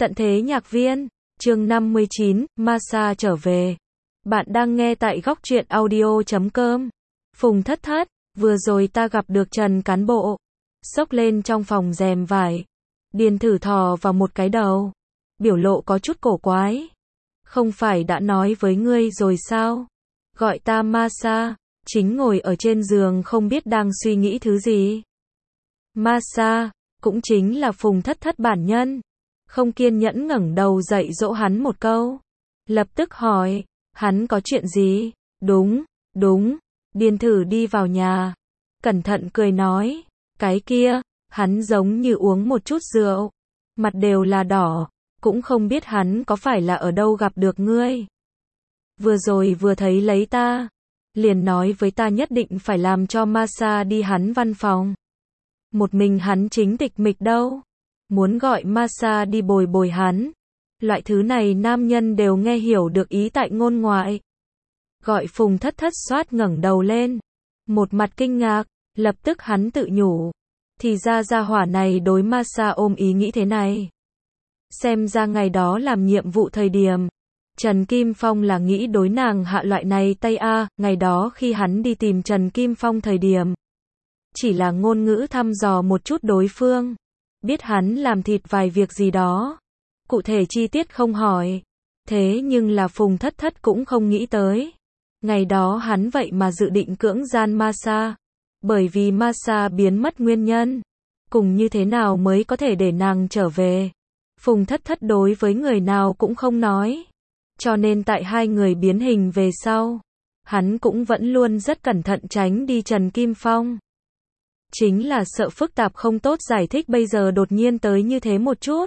Tận thế nhạc viên, chương 59, Masa trở về. Bạn đang nghe tại góc truyện audio.com. Phùng Thất Thất, vừa rồi ta gặp được Trần cán bộ. Xốc lên trong phòng rèm vải. Điền thử thò vào một cái đầu. Biểu lộ có chút cổ quái. Không phải đã nói với ngươi rồi sao? Gọi ta Masa, chính ngồi ở trên giường không biết đang suy nghĩ thứ gì. Masa, cũng chính là Phùng Thất Thất bản nhân. Không kiên nhẫn ngẩng đầu dậy dỗ hắn một câu. Lập tức hỏi, hắn có chuyện gì? Đúng. Điền thử đi vào nhà. Cẩn thận cười nói, cái kia, hắn giống như uống một chút rượu. Mặt đều là đỏ, cũng không biết hắn có phải là ở đâu gặp được ngươi. Vừa rồi vừa thấy lấy ta, liền nói với ta nhất định phải làm cho Masa đi hắn văn phòng. Một mình hắn chính tịch mịch đâu. Muốn gọi Masa đi bồi bồi hắn. Loại thứ này nam nhân đều nghe hiểu được ý tại ngôn ngoại. Gọi Phùng Thất Thất xoát ngẩng đầu lên. Một mặt kinh ngạc, lập tức hắn tự nhủ. Thì ra gia hỏa này đối Masa ôm ý nghĩ thế này. Xem ra ngày đó làm nhiệm vụ thời điểm. Trần Kim Phong là nghĩ đối nàng hạ loại này tay a, ngày đó khi hắn đi tìm Trần Kim Phong thời điểm. Chỉ là ngôn ngữ thăm dò một chút đối phương. Biết hắn làm thịt vài việc gì đó. Cụ thể chi tiết không hỏi. Thế nhưng là Phùng Thất Thất cũng không nghĩ tới. Ngày đó hắn vậy mà dự định cưỡng gian Masa. Bởi vì Masa biến mất nguyên nhân. Cùng như thế nào mới có thể để nàng trở về. Phùng Thất Thất đối với người nào cũng không nói. Cho nên tại hai người biến hình về sau. Hắn cũng vẫn luôn rất cẩn thận tránh đi Trần Kim Phong. Chính là sợ phức tạp không tốt giải thích bây giờ đột nhiên tới như thế một chút.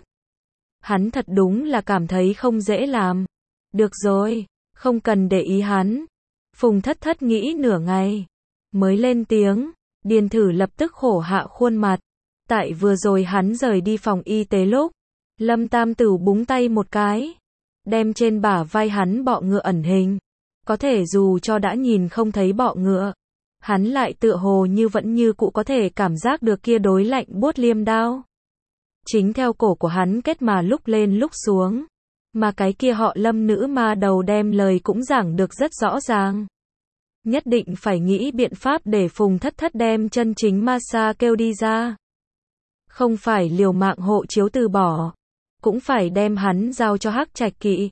Hắn thật đúng là cảm thấy không dễ làm. Được rồi, không cần để ý hắn. Phùng Thất Thất nghĩ nửa ngày. Mới lên tiếng, Điền thử lập tức khổ hạ khuôn mặt. Tại vừa rồi hắn rời đi phòng y tế lúc. Lâm Tam Tử búng tay một cái. Đem trên bả vai hắn bọ ngựa ẩn hình. Có thể dù cho đã nhìn không thấy bọ ngựa. Hắn lại tựa hồ như vẫn như cũ có thể cảm giác được kia đối lạnh buốt liêm đao. Chính theo cổ của hắn kết mà lúc lên lúc xuống. Mà cái kia họ Lâm nữ ma đầu đem lời cũng giảng được rất rõ ràng. Nhất định phải nghĩ biện pháp để Phùng Thất Thất đem chân chính Masa kêu đi ra. Không phải liều mạng hộ chiếu từ bỏ. Cũng phải đem hắn giao cho Hắc Trạch Kỵ.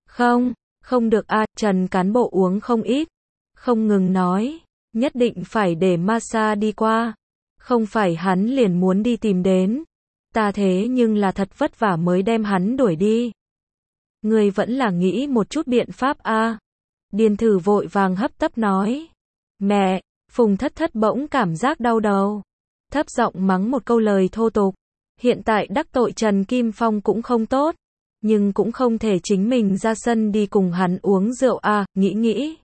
Không được a, Trần cán bộ uống không ít. Không ngừng nói. Nhất định phải để Masa đi qua. Không phải hắn liền muốn đi tìm đến. Ta thế nhưng là thật vất vả mới đem hắn đuổi đi. Ngươi vẫn là nghĩ một chút biện pháp a. Điền thử vội vàng hấp tấp nói. Mẹ, Phùng Thất Thất bỗng cảm giác đau đầu. Thấp giọng mắng một câu lời thô tục. Hiện tại đắc tội Trần Kim Phong cũng không tốt. Nhưng cũng không thể chính mình ra sân đi cùng hắn uống rượu a, nghĩ.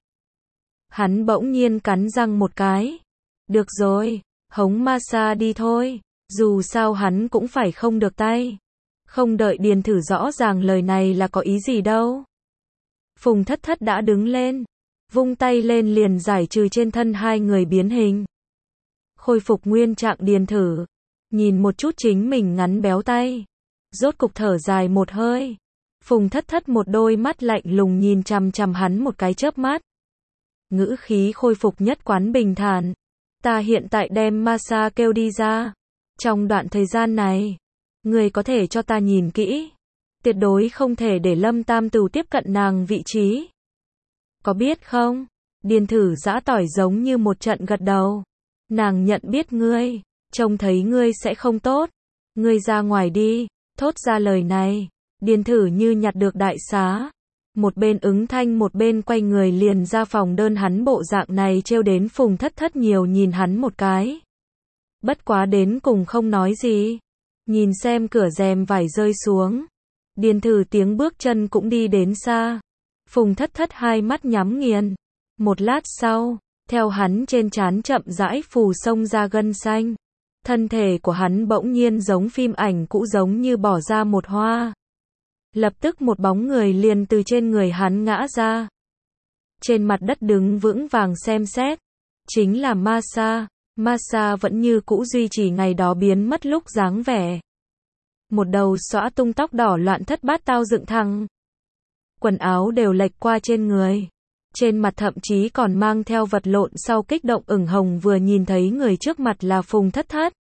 Hắn bỗng nhiên cắn răng một cái. Được rồi, hống Masa đi thôi. Dù sao hắn cũng phải không được tay. Không đợi Điền thử rõ ràng lời này là có ý gì đâu. Phùng Thất Thất đã đứng lên. Vung tay lên liền giải trừ trên thân hai người biến hình. Khôi phục nguyên trạng Điền thử. Nhìn một chút chính mình ngắn béo tay. Rốt cục thở dài một hơi. Phùng Thất Thất một đôi mắt lạnh lùng nhìn chằm chằm hắn một cái chớp mắt. Ngữ khí khôi phục nhất quán bình thản. Ta hiện tại đem Masa kêu đi ra. Trong đoạn thời gian này, người có thể cho ta nhìn kỹ. Tuyệt đối không thể để Lâm Tam Tử tiếp cận nàng vị trí. Có biết không? Điền thử giã tỏi giống như một trận gật đầu. Nàng nhận biết ngươi. Trông thấy ngươi sẽ không tốt. Ngươi ra ngoài đi. Thốt ra lời này. Điền thử như nhặt được đại xá. Một bên ứng thanh một bên quay người liền ra phòng đơn hắn bộ dạng này trêu đến Phùng Thất Thất nhiều nhìn hắn một cái. Bất quá đến cùng không nói gì. Nhìn xem cửa rèm vải rơi xuống. Điền thử tiếng bước chân cũng đi đến xa. Phùng Thất Thất hai mắt nhắm nghiền. Một lát sau, theo hắn trên trán chậm rãi phù xông ra gân xanh. Thân thể của hắn bỗng nhiên giống phim ảnh cũ giống như bỏ ra một hoa. Lập tức một bóng người liền từ trên người hắn ngã ra. Trên mặt đất đứng vững vàng xem xét. Chính là Masa. Masa vẫn như cũ duy trì ngày đó biến mất lúc dáng vẻ. một đầu xõa tung tóc đỏ loạn thất bát tao dựng thẳng. Quần áo đều lệch qua trên người. Trên mặt thậm chí còn mang theo vật lộn sau kích động ửng hồng vừa nhìn thấy người trước mặt là Phùng Thất Thất.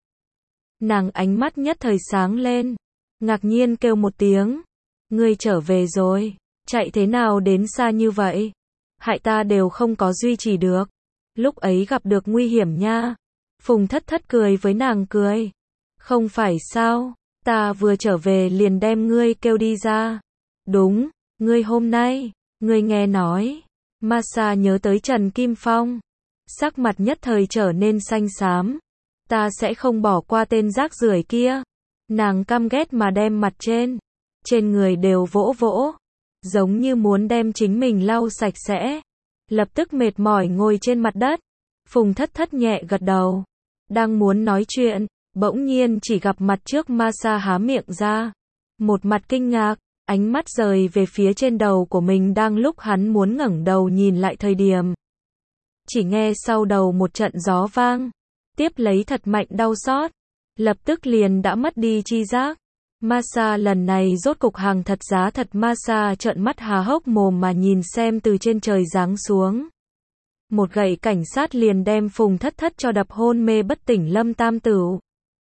Nàng ánh mắt nhất thời sáng lên. Ngạc nhiên kêu một tiếng. Ngươi trở về rồi. Chạy thế nào đến xa như vậy? Hại ta đều không có duy trì được. Lúc ấy gặp được nguy hiểm nha. Phùng Thất Thất cười với nàng cười. Không phải sao, ta vừa trở về liền đem ngươi kêu đi ra. Đúng, ngươi hôm nay, ngươi nghe nói. Masa nhớ tới Trần Kim Phong. Sắc mặt nhất thời trở nên xanh xám. Ta sẽ không bỏ qua tên rác rưởi kia. Nàng căm ghét mà đem mặt trên người đều vỗ vỗ. Giống như muốn đem chính mình lau sạch sẽ. Lập tức mệt mỏi ngồi trên mặt đất. Phùng Thất Thất nhẹ gật đầu. Đang muốn nói chuyện, bỗng nhiên chỉ gặp mặt trước Masa há miệng ra. Một mặt kinh ngạc, ánh mắt rời về phía trên đầu của mình đang lúc hắn muốn ngẩng đầu nhìn lại thời điểm. Chỉ nghe sau đầu một trận gió vang. Tiếp lấy thật mạnh đau xót. Lập tức liền đã mất đi chi giác. Masa lần này rốt cục hàng thật giá thật. Masa trợn mắt há hốc mồm mà nhìn xem từ trên trời giáng xuống. Một gậy cảnh sát liền đem Phùng Thất Thất cho đập hôn mê bất tỉnh Lâm Tam Tửu.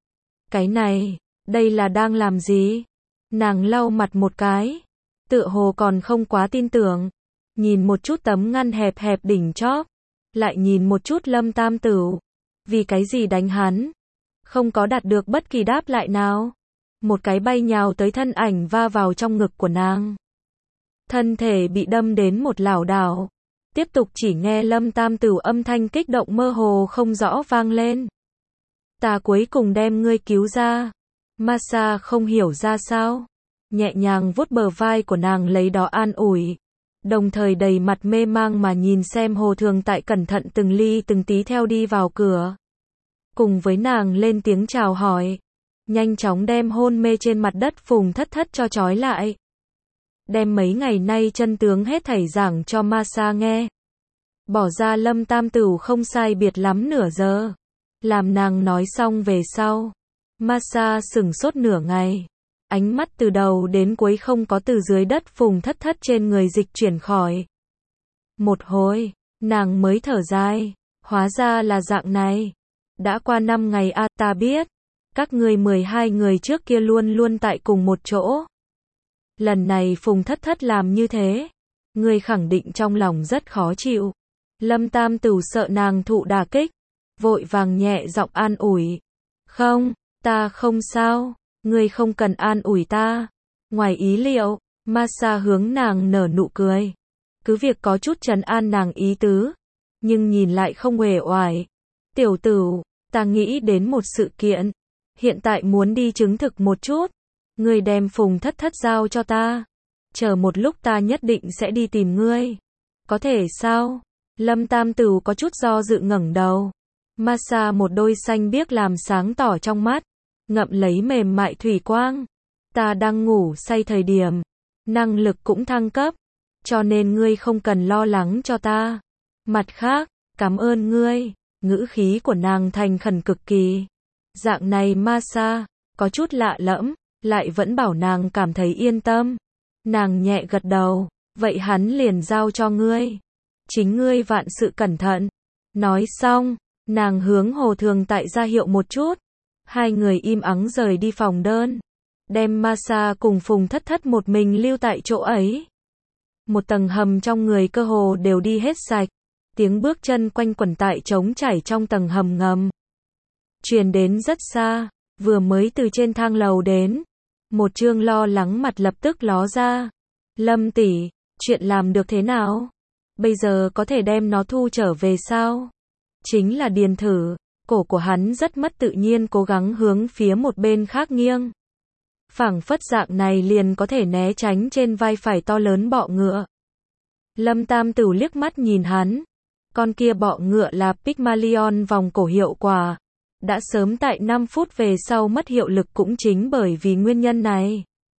Cái này, đây là đang làm gì? Nàng lau mặt một cái. Tựa hồ còn không quá tin tưởng. Nhìn một chút tấm ngăn hẹp hẹp đỉnh chóp. Lại nhìn một chút Lâm Tam Tửu. Vì cái gì đánh hắn? Không có đạt được bất kỳ đáp lại nào. Một cái bay nhào tới thân ảnh va vào trong ngực của nàng. Thân thể bị đâm đến một lảo đảo. Tiếp tục chỉ nghe Lâm Tam Tửu âm thanh kích động mơ hồ không rõ vang lên. Ta cuối cùng đem ngươi cứu ra. Masa không hiểu ra sao. Nhẹ nhàng vuốt bờ vai của nàng lấy đó an ủi. Đồng thời đầy mặt mê mang mà nhìn xem Hồ Thường Tại cẩn thận từng ly từng tí theo đi vào cửa. Cùng với nàng lên tiếng chào hỏi. Nhanh chóng đem hôn mê trên mặt đất Phùng Thất Thất cho trói lại. Đem mấy ngày nay chân tướng hết thảy giảng cho Masa nghe. Bỏ ra Lâm Tam Tửu không sai biệt lắm nửa giờ. Làm nàng nói xong về sau. Masa sửng sốt nửa ngày. Ánh mắt từ đầu đến cuối không có từ dưới đất Phùng Thất Thất trên người dịch chuyển khỏi. Một hồi, nàng mới thở dài. Hóa ra là dạng này. Đã qua 5 ngày ta biết. Các ngươi 12 người trước kia luôn luôn tại cùng một chỗ. Lần này Phùng Thất Thất làm như thế. Ngươi khẳng định trong lòng rất khó chịu. Lâm Tam Tửu sợ nàng thụ đả kích. Vội vàng nhẹ giọng an ủi. Không, ta không sao. Ngươi không cần an ủi ta. Ngoài ý liệu, Masa hướng nàng nở nụ cười. Cứ việc có chút trấn an nàng ý tứ. Nhưng nhìn lại không uể oải. Tiểu Tửu, ta nghĩ đến một sự kiện. Hiện tại muốn đi chứng thực một chút. Ngươi đem Phùng Thất Thất giao cho ta. Chờ một lúc ta nhất định sẽ đi tìm ngươi. Có thể sao? Lâm Tam Tửu có chút do dự ngẩng đầu. Masa một đôi xanh biếc làm sáng tỏ trong mắt. Ngậm lấy mềm mại thủy quang. Ta đang ngủ say thời điểm. Năng lực cũng thăng cấp. Cho nên ngươi không cần lo lắng cho ta. Mặt khác, cảm ơn ngươi. Ngữ khí của nàng thành khẩn cực kỳ. Dạng này Masa, có chút lạ lẫm, lại vẫn bảo nàng cảm thấy yên tâm. Nàng nhẹ gật đầu, vậy hắn liền giao cho ngươi. Chính ngươi vạn sự cẩn thận. Nói xong, nàng hướng Hồ Thường Tại ra hiệu một chút. Hai người im ắng rời đi phòng đơn. Đem Masa cùng Phùng Thất Thất một mình lưu tại chỗ ấy. Một tầng hầm trong người cơ hồ đều đi hết sạch. Tiếng bước chân quanh quẩn tại trống trải trong tầng hầm ngầm. Truyền đến rất xa, vừa mới từ trên thang lầu đến. Một trương lo lắng mặt lập tức ló ra. Lâm tỷ, chuyện làm được thế nào? Bây giờ có thể đem nó thu trở về sao? Chính là Điền Thử, cổ của hắn rất mất tự nhiên cố gắng hướng phía một bên khác nghiêng. Phảng phất dạng này liền có thể né tránh trên vai phải to lớn bọ ngựa. Lâm Tam Tửu liếc mắt nhìn hắn. Con kia bọ ngựa là Pygmalion vòng cổ hiệu quả. Đã sớm tại 5 phút về sau mất hiệu lực cũng chính bởi vì nguyên nhân này.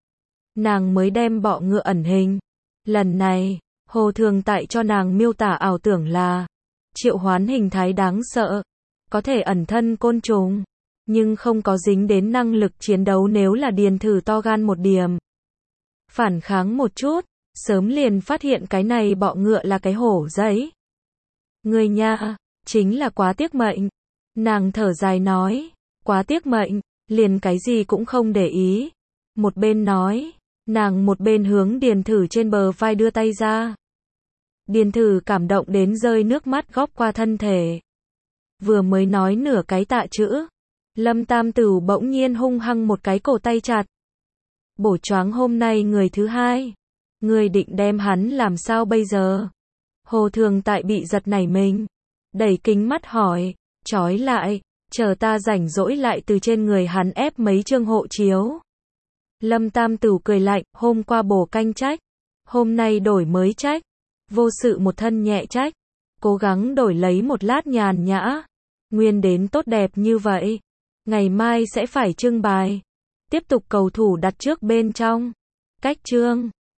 Nàng mới đem bọ ngựa ẩn hình. Lần này, Hồ Thường Tại cho nàng miêu tả ảo tưởng là triệu hoán hình thái đáng sợ. Có thể ẩn thân côn trùng. nhưng không có dính đến năng lực chiến đấu nếu là Điền Thử to gan một điểm. Phản kháng một chút, sớm liền phát hiện cái này bọ ngựa là cái hổ giấy. Người nha, chính là quá tiếc mệnh. Nàng thở dài nói, quá tiếc mệnh, liền cái gì cũng không để ý. Một bên nói, nàng một bên hướng Điền Thử trên bờ vai đưa tay ra. Điền Thử cảm động đến rơi nước mắt góp qua thân thể. Vừa mới nói nửa cái tạ chữ, Lâm Tam Tửu bỗng nhiên hung hăng một cái cổ tay chặt. Bổ choáng hôm nay người thứ hai. Người định đem hắn làm sao bây giờ? Hồ Thường Tại bị giật nảy mình. Đẩy kính mắt hỏi, trói lại, chờ ta rảnh rỗi lại từ trên người hắn ép mấy chương hộ chiếu. Lâm Tam Tửu cười lạnh, hôm qua bổ canh trách, hôm nay đổi mới trách, vô sự một thân nhẹ trách, cố gắng đổi lấy một lát nhàn nhã, nguyên đến tốt đẹp như vậy, ngày mai sẽ phải trưng bài, tiếp tục cầu thủ đặt trước bên trong, cách chương.